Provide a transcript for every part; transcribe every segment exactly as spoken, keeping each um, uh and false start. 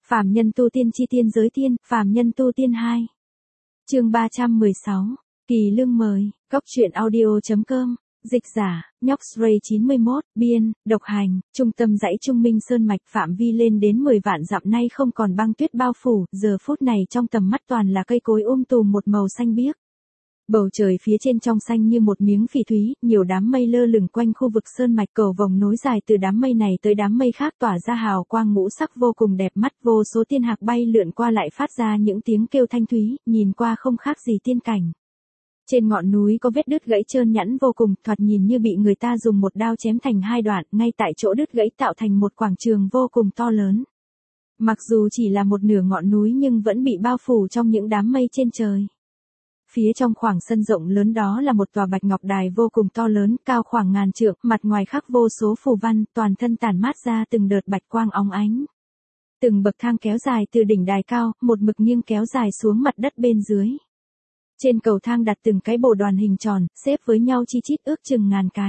Phàm nhân tu tiên chi tiên giới tiên, phàm nhân tu tiên hai. Chương ba trăm mười sáu. Kỳ lương mời, Cốc truyện audio chấm com, dịch giả, Nhóc Ray chín mươi mốt, biên, độc hành, trung tâm dãy Trung Minh Sơn mạch phạm vi lên đến mười vạn dặm nay không còn băng tuyết bao phủ, giờ phút này trong tầm mắt toàn là cây cối um tùm một màu xanh biếc. Bầu trời phía trên trong xanh như một miếng phỉ thúy, nhiều đám mây lơ lửng quanh khu vực sơn mạch, cầu vồng nối dài từ đám mây này tới đám mây khác tỏa ra hào quang ngũ sắc vô cùng đẹp mắt, vô số tiên hạc bay lượn qua lại phát ra những tiếng kêu thanh thúy, nhìn qua không khác gì tiên cảnh. Trên ngọn núi có vết đứt gãy trơn nhẵn vô cùng, thoạt nhìn như bị người ta dùng một đao chém thành hai đoạn, ngay tại chỗ đứt gãy tạo thành một quảng trường vô cùng to lớn. Mặc dù chỉ là một nửa ngọn núi nhưng vẫn bị bao phủ trong những đám mây trên trời. Phía trong khoảng sân rộng lớn đó là một tòa bạch ngọc đài vô cùng to lớn, cao khoảng ngàn trượng, mặt ngoài khắc vô số phù văn, toàn thân tản mát ra từng đợt bạch quang óng ánh. Từng bậc thang kéo dài từ đỉnh đài cao, một mực nghiêng kéo dài xuống mặt đất bên dưới. Trên cầu thang đặt từng cái bồ đoàn hình tròn, xếp với nhau chi chít ước chừng ngàn cái.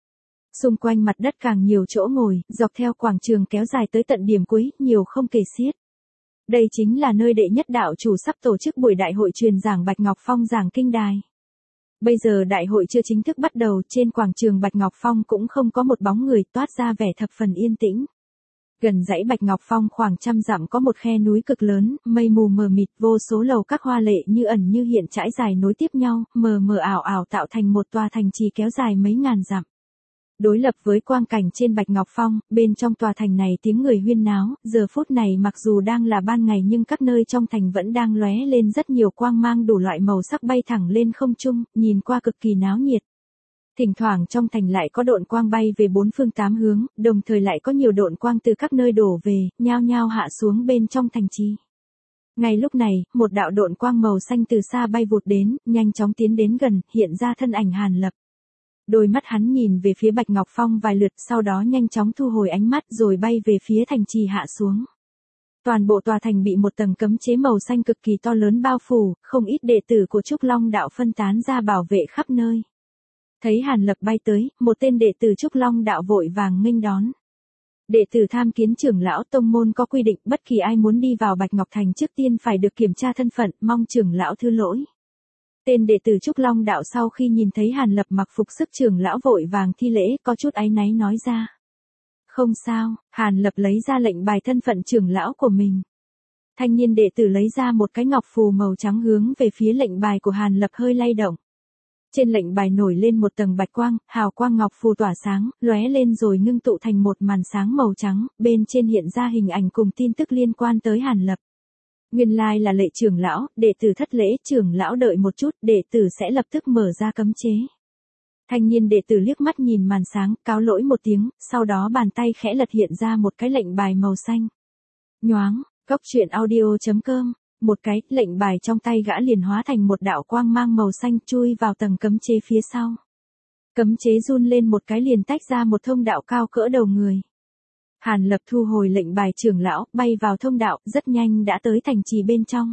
Xung quanh mặt đất càng nhiều chỗ ngồi, dọc theo quảng trường kéo dài tới tận điểm cuối, nhiều không kể xiết. Đây chính là nơi đệ nhất đạo chủ sắp tổ chức buổi đại hội truyền giảng Bạch Ngọc Phong giảng kinh đài. Bây giờ đại hội chưa chính thức bắt đầu, trên quảng trường Bạch Ngọc Phong cũng không có một bóng người, toát ra vẻ thập phần yên tĩnh. Gần dãy Bạch Ngọc Phong khoảng trăm dặm có một khe núi cực lớn, mây mù mờ mịt, vô số lầu các hoa lệ như ẩn như hiện trải dài nối tiếp nhau, mờ mờ ảo ảo tạo thành một tòa thành trì kéo dài mấy ngàn dặm. Đối lập với quang cảnh trên Bạch Ngọc Phong, bên trong tòa thành này tiếng người huyên náo, giờ phút này mặc dù đang là ban ngày nhưng các nơi trong thành vẫn đang lóe lên rất nhiều quang mang đủ loại màu sắc bay thẳng lên không trung, nhìn qua cực kỳ náo nhiệt. Thỉnh thoảng trong thành lại có độn quang bay về bốn phương tám hướng, đồng thời lại có nhiều độn quang từ các nơi đổ về, nhao nhao hạ xuống bên trong thành trì. Ngay lúc này, một đạo độn quang màu xanh từ xa bay vụt đến, nhanh chóng tiến đến gần, hiện ra thân ảnh Hàn Lập. Đôi mắt hắn nhìn về phía Bạch Ngọc Phong vài lượt, sau đó nhanh chóng thu hồi ánh mắt rồi bay về phía thành trì hạ xuống. Toàn bộ tòa thành bị một tầng cấm chế màu xanh cực kỳ to lớn bao phủ, không ít đệ tử của Trúc Long đạo phân tán ra bảo vệ khắp nơi. Thấy Hàn Lập bay tới, một tên đệ tử Trúc Long đạo vội vàng nghênh đón. Đệ tử tham kiến trưởng lão, tông môn có quy định bất kỳ ai muốn đi vào Bạch Ngọc Thành trước tiên phải được kiểm tra thân phận, mong trưởng lão thứ lỗi. Tên đệ tử Trúc Long đạo sau khi nhìn thấy Hàn Lập mặc phục sức trưởng lão vội vàng thi lễ, có chút áy náy nói ra. Không sao, Hàn Lập lấy ra lệnh bài thân phận trưởng lão của mình. Thanh niên đệ tử lấy ra một cái ngọc phù màu trắng hướng về phía lệnh bài của Hàn Lập hơi lay động. Trên lệnh bài nổi lên một tầng bạch quang, hào quang ngọc phù tỏa sáng, lóe lên rồi ngưng tụ thành một màn sáng màu trắng, bên trên hiện ra hình ảnh cùng tin tức liên quan tới Hàn Lập. Nguyên lai là Lệ trưởng lão, đệ tử thất lễ, trưởng lão đợi một chút, đệ tử sẽ lập tức mở ra cấm chế. Thanh niên đệ tử liếc mắt nhìn màn sáng, cáo lỗi một tiếng, sau đó bàn tay khẽ lật hiện ra một cái lệnh bài màu xanh. Nhoáng, Cốc truyện audio chấm com, một cái, lệnh bài trong tay gã liền hóa thành một đạo quang mang màu xanh chui vào tầng cấm chế phía sau. Cấm chế run lên một cái liền tách ra một thông đạo cao cỡ đầu người. Hàn Lập thu hồi lệnh bài trưởng lão, bay vào thông đạo, rất nhanh đã tới thành trì bên trong.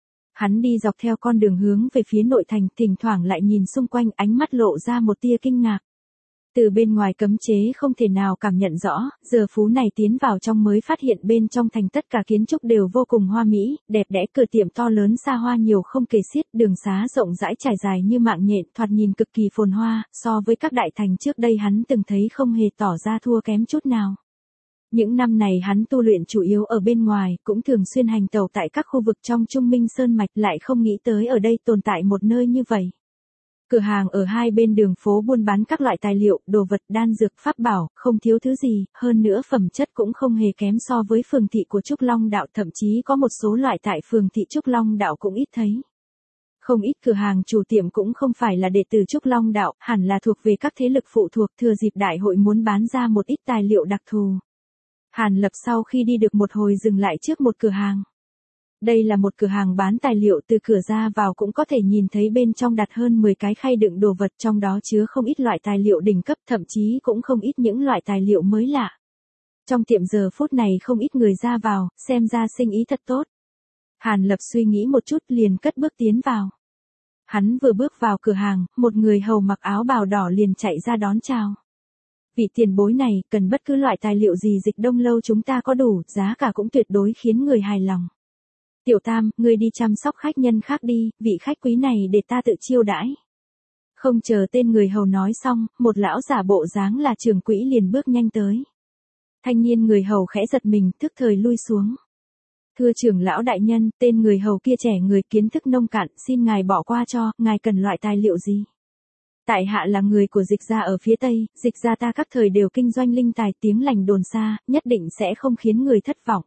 Hắn đi dọc theo con đường hướng về phía nội thành, thỉnh thoảng lại nhìn xung quanh, ánh mắt lộ ra một tia kinh ngạc. Từ bên ngoài cấm chế không thể nào cảm nhận rõ, giờ phút này tiến vào trong mới phát hiện bên trong thành tất cả kiến trúc đều vô cùng hoa mỹ, đẹp đẽ, cửa tiệm to lớn xa hoa nhiều không kể xiết, đường xá rộng rãi trải dài như mạng nhện, thoạt nhìn cực kỳ phồn hoa, so với các đại thành trước đây hắn từng thấy không hề tỏ ra thua kém chút nào. Những năm này hắn tu luyện chủ yếu ở bên ngoài, cũng thường xuyên hành tẩu tại các khu vực trong Trung Minh Sơn Mạch, lại không nghĩ tới ở đây tồn tại một nơi như vậy. Cửa hàng ở hai bên đường phố buôn bán các loại tài liệu, đồ vật, đan dược, pháp bảo, không thiếu thứ gì, hơn nữa phẩm chất cũng không hề kém so với phường thị của Trúc Long đạo, thậm chí có một số loại tại phường thị Trúc Long đạo cũng ít thấy. Không ít cửa hàng chủ tiệm cũng không phải là đệ tử Trúc Long đạo, hẳn là thuộc về các thế lực phụ thuộc, thừa dịp đại hội muốn bán ra một ít tài liệu đặc thù. Hàn Lập sau khi đi được một hồi dừng lại trước một cửa hàng. Đây là một cửa hàng bán tài liệu, từ cửa ra vào cũng có thể nhìn thấy bên trong đặt hơn mười cái khay đựng đồ vật, trong đó chứa không ít loại tài liệu đỉnh cấp, thậm chí cũng không ít những loại tài liệu mới lạ. Trong tiệm giờ phút này không ít người ra vào, xem ra sinh ý thật tốt. Hàn Lập suy nghĩ một chút liền cất bước tiến vào. Hắn vừa bước vào cửa hàng, một người hầu mặc áo bào đỏ liền chạy ra đón chào. Vị tiền bối này, cần bất cứ loại tài liệu gì dịch đông lâu chúng ta có đủ, giá cả cũng tuyệt đối khiến người hài lòng. Tiểu Tam, ngươi đi chăm sóc khách nhân khác đi, vị khách quý này để ta tự chiêu đãi. Không chờ tên người hầu nói xong, một lão giả bộ dáng là trưởng quỹ liền bước nhanh tới. Thanh niên người hầu khẽ giật mình, thức thời lui xuống. Thưa trưởng lão đại nhân, tên người hầu kia trẻ người kiến thức nông cạn, xin ngài bỏ qua cho, ngài cần loại tài liệu gì? Tại hạ là người của dịch gia ở phía Tây, dịch gia ta các thời đều kinh doanh linh tài, tiếng lành đồn xa, nhất định sẽ không khiến người thất vọng.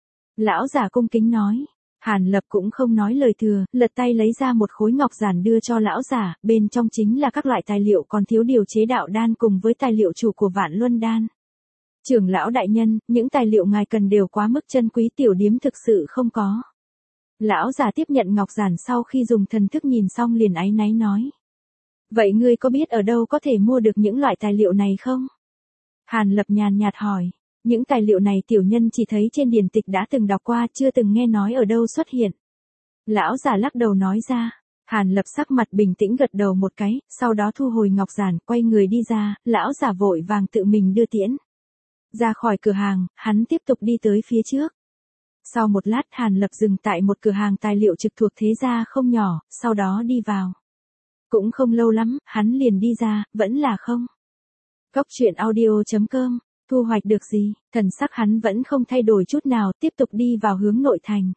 Lão giả cung kính nói. Hàn Lập cũng không nói lời thừa, lật tay lấy ra một khối ngọc giản đưa cho lão giả, bên trong chính là các loại tài liệu còn thiếu điều chế đạo đan cùng với tài liệu chủ của Vạn Luân đan. Trưởng lão đại nhân, những tài liệu ngài cần đều quá mức chân quý, tiểu điếm thực sự không có. Lão giả tiếp nhận ngọc giản sau khi dùng thần thức nhìn xong liền áy náy nói. Vậy ngươi có biết ở đâu có thể mua được những loại tài liệu này không? Hàn Lập nhàn nhạt hỏi. Những tài liệu này tiểu nhân chỉ thấy trên điển tịch đã từng đọc qua, chưa từng nghe nói ở đâu xuất hiện. Lão giả lắc đầu nói ra. Hàn Lập sắc mặt bình tĩnh gật đầu một cái, sau đó thu hồi ngọc giản, quay người đi ra, lão giả vội vàng tự mình đưa tiễn. Ra khỏi cửa hàng, hắn tiếp tục đi tới phía trước. Sau một lát Hàn Lập dừng tại một cửa hàng tài liệu trực thuộc thế gia không nhỏ, sau đó đi vào. Cũng không lâu lắm, hắn liền đi ra, vẫn là không. Cốc truyện audio chấm com, thu hoạch được gì, thần sắc hắn vẫn không thay đổi chút nào, tiếp tục đi vào hướng nội thành.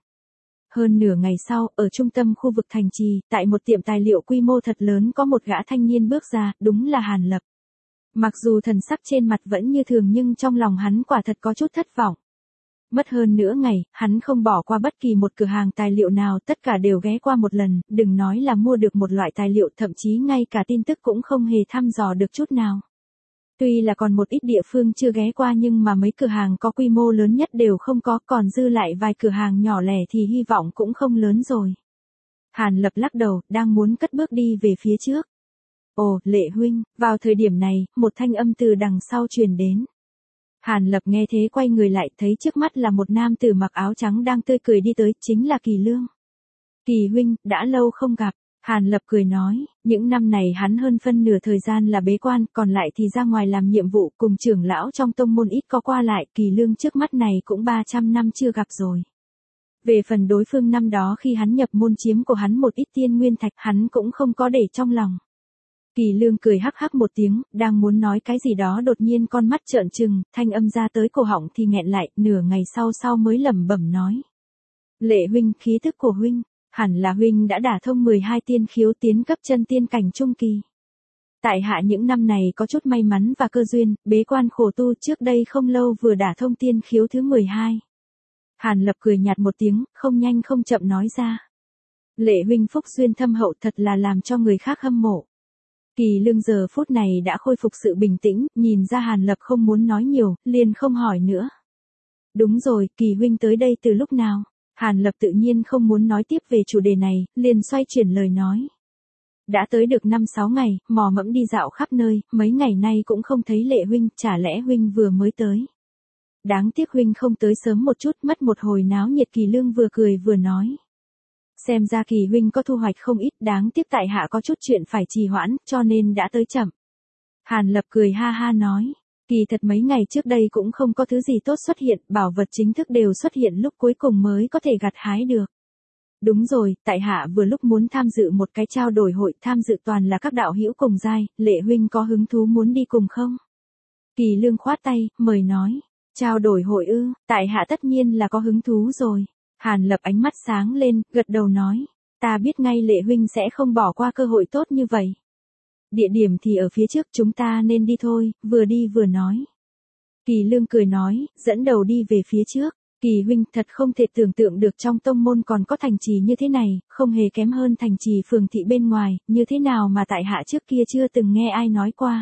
Hơn nửa ngày sau, ở trung tâm khu vực thành trì, tại một tiệm tài liệu quy mô thật lớn có một gã thanh niên bước ra, đúng là Hàn Lập. Mặc dù thần sắc trên mặt vẫn như thường nhưng trong lòng hắn quả thật có chút thất vọng. Mất hơn nửa ngày, hắn không bỏ qua bất kỳ một cửa hàng tài liệu nào, tất cả đều ghé qua một lần, đừng nói là mua được một loại tài liệu, thậm chí ngay cả tin tức cũng không hề thăm dò được chút nào. Tuy là còn một ít địa phương chưa ghé qua nhưng mà mấy cửa hàng có quy mô lớn nhất đều không có, còn dư lại vài cửa hàng nhỏ lẻ thì hy vọng cũng không lớn rồi. Hàn Lập lắc đầu, đang muốn cất bước đi về phía trước. Ồ, Lệ huynh, vào thời điểm này, một thanh âm từ đằng sau truyền đến. Hàn Lập nghe thế quay người lại, thấy trước mắt là một nam tử mặc áo trắng đang tươi cười đi tới, chính là Kỳ Lương. Kỳ huynh, đã lâu không gặp. Hàn Lập cười nói, những năm này hắn hơn phân nửa thời gian là bế quan, còn lại thì ra ngoài làm nhiệm vụ cùng trưởng lão trong tông môn ít có qua lại, Kỳ Lương trước mắt này cũng ba trăm năm chưa gặp rồi. Về phần đối phương năm đó khi hắn nhập môn chiếm của hắn một ít tiên nguyên thạch, hắn cũng không có để trong lòng. Kỳ Lương cười hắc hắc một tiếng, đang muốn nói cái gì đó đột nhiên con mắt trợn trừng, thanh âm ra tới cổ họng thì nghẹn lại, nửa ngày sau sau mới lẩm bẩm nói. Lệ huynh, khí thức của huynh, hẳn là huynh đã đả thông mười hai tiên khiếu tiến cấp chân tiên cảnh trung kỳ. Tại hạ những năm này có chút may mắn và cơ duyên, bế quan khổ tu trước đây không lâu vừa đả thông tiên khiếu thứ mười hai. Hàn Lập cười nhạt một tiếng, không nhanh không chậm nói ra. Lệ huynh phúc duyên thâm hậu thật là làm cho người khác hâm mộ. Kỳ Lương giờ phút này đã khôi phục sự bình tĩnh, nhìn ra Hàn Lập không muốn nói nhiều, liền không hỏi nữa. Đúng rồi, Kỳ huynh tới đây từ lúc nào? Hàn Lập tự nhiên không muốn nói tiếp về chủ đề này, liền xoay chuyển lời nói. Đã tới được năm sáu ngày, mò mẫm đi dạo khắp nơi, mấy ngày nay cũng không thấy Lệ huynh, chả lẽ huynh vừa mới tới. Đáng tiếc huynh không tới sớm một chút, mất một hồi náo nhiệt. Kỳ Lương vừa cười vừa nói. Xem ra Kỳ huynh có thu hoạch không ít, đáng tiếc tại hạ có chút chuyện phải trì hoãn, cho nên đã tới chậm. Hàn Lập cười ha ha nói, kỳ thật mấy ngày trước đây cũng không có thứ gì tốt xuất hiện, bảo vật chính thức đều xuất hiện lúc cuối cùng mới có thể gặt hái được. Đúng rồi, tại hạ vừa lúc muốn tham dự một cái trao đổi hội, tham dự toàn là các đạo hữu cùng giai, Lệ huynh có hứng thú muốn đi cùng không? Kỳ Lương khoát tay, mời nói, trao đổi hội ư, tại hạ tất nhiên là có hứng thú rồi. Hàn Lập ánh mắt sáng lên, gật đầu nói, ta biết ngay Lệ huynh sẽ không bỏ qua cơ hội tốt như vậy. Địa điểm thì ở phía trước, chúng ta nên đi thôi, vừa đi vừa nói. Kỳ Lương cười nói, dẫn đầu đi về phía trước. Kỳ huynh thật không thể tưởng tượng được trong tông môn còn có thành trì như thế này, không hề kém hơn thành trì phường thị bên ngoài, như thế nào mà tại hạ trước kia chưa từng nghe ai nói qua.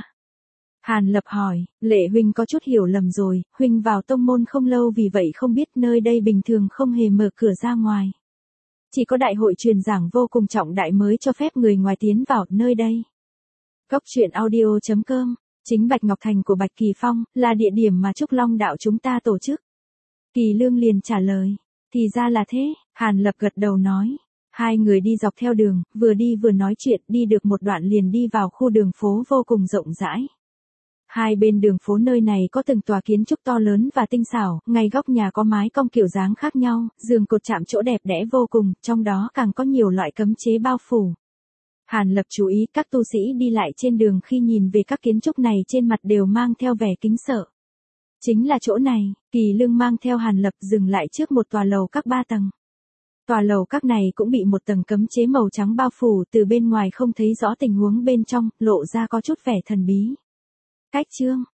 Hàn Lập hỏi, Lệ huynh có chút hiểu lầm rồi, huynh vào tông môn không lâu vì vậy không biết nơi đây bình thường không hề mở cửa ra ngoài. Chỉ có đại hội truyền giảng vô cùng trọng đại mới cho phép người ngoài tiến vào nơi đây. Cốc truyện audio chấm com, chính Bạch Ngọc Thành của Bạch Kỳ Phong, là địa điểm mà Trúc Long đạo chúng ta tổ chức. Kỳ Lương liền trả lời, thì ra là thế, Hàn Lập gật đầu nói. Hai người đi dọc theo đường, vừa đi vừa nói chuyện, đi được một đoạn liền đi vào khu đường phố vô cùng rộng rãi. Hai bên đường phố nơi này có từng tòa kiến trúc to lớn và tinh xảo, ngay góc nhà có mái cong kiểu dáng khác nhau, giường cột chạm trổ đẹp đẽ vô cùng, trong đó càng có nhiều loại cấm chế bao phủ. Hàn Lập chú ý các tu sĩ đi lại trên đường khi nhìn về các kiến trúc này trên mặt đều mang theo vẻ kính sợ. Chính là chỗ này, Kỳ Lương mang theo Hàn Lập dừng lại trước một tòa lầu các ba tầng. Tòa lầu các này cũng bị một tầng cấm chế màu trắng bao phủ, từ bên ngoài không thấy rõ tình huống bên trong, lộ ra có chút vẻ thần bí. Cách chương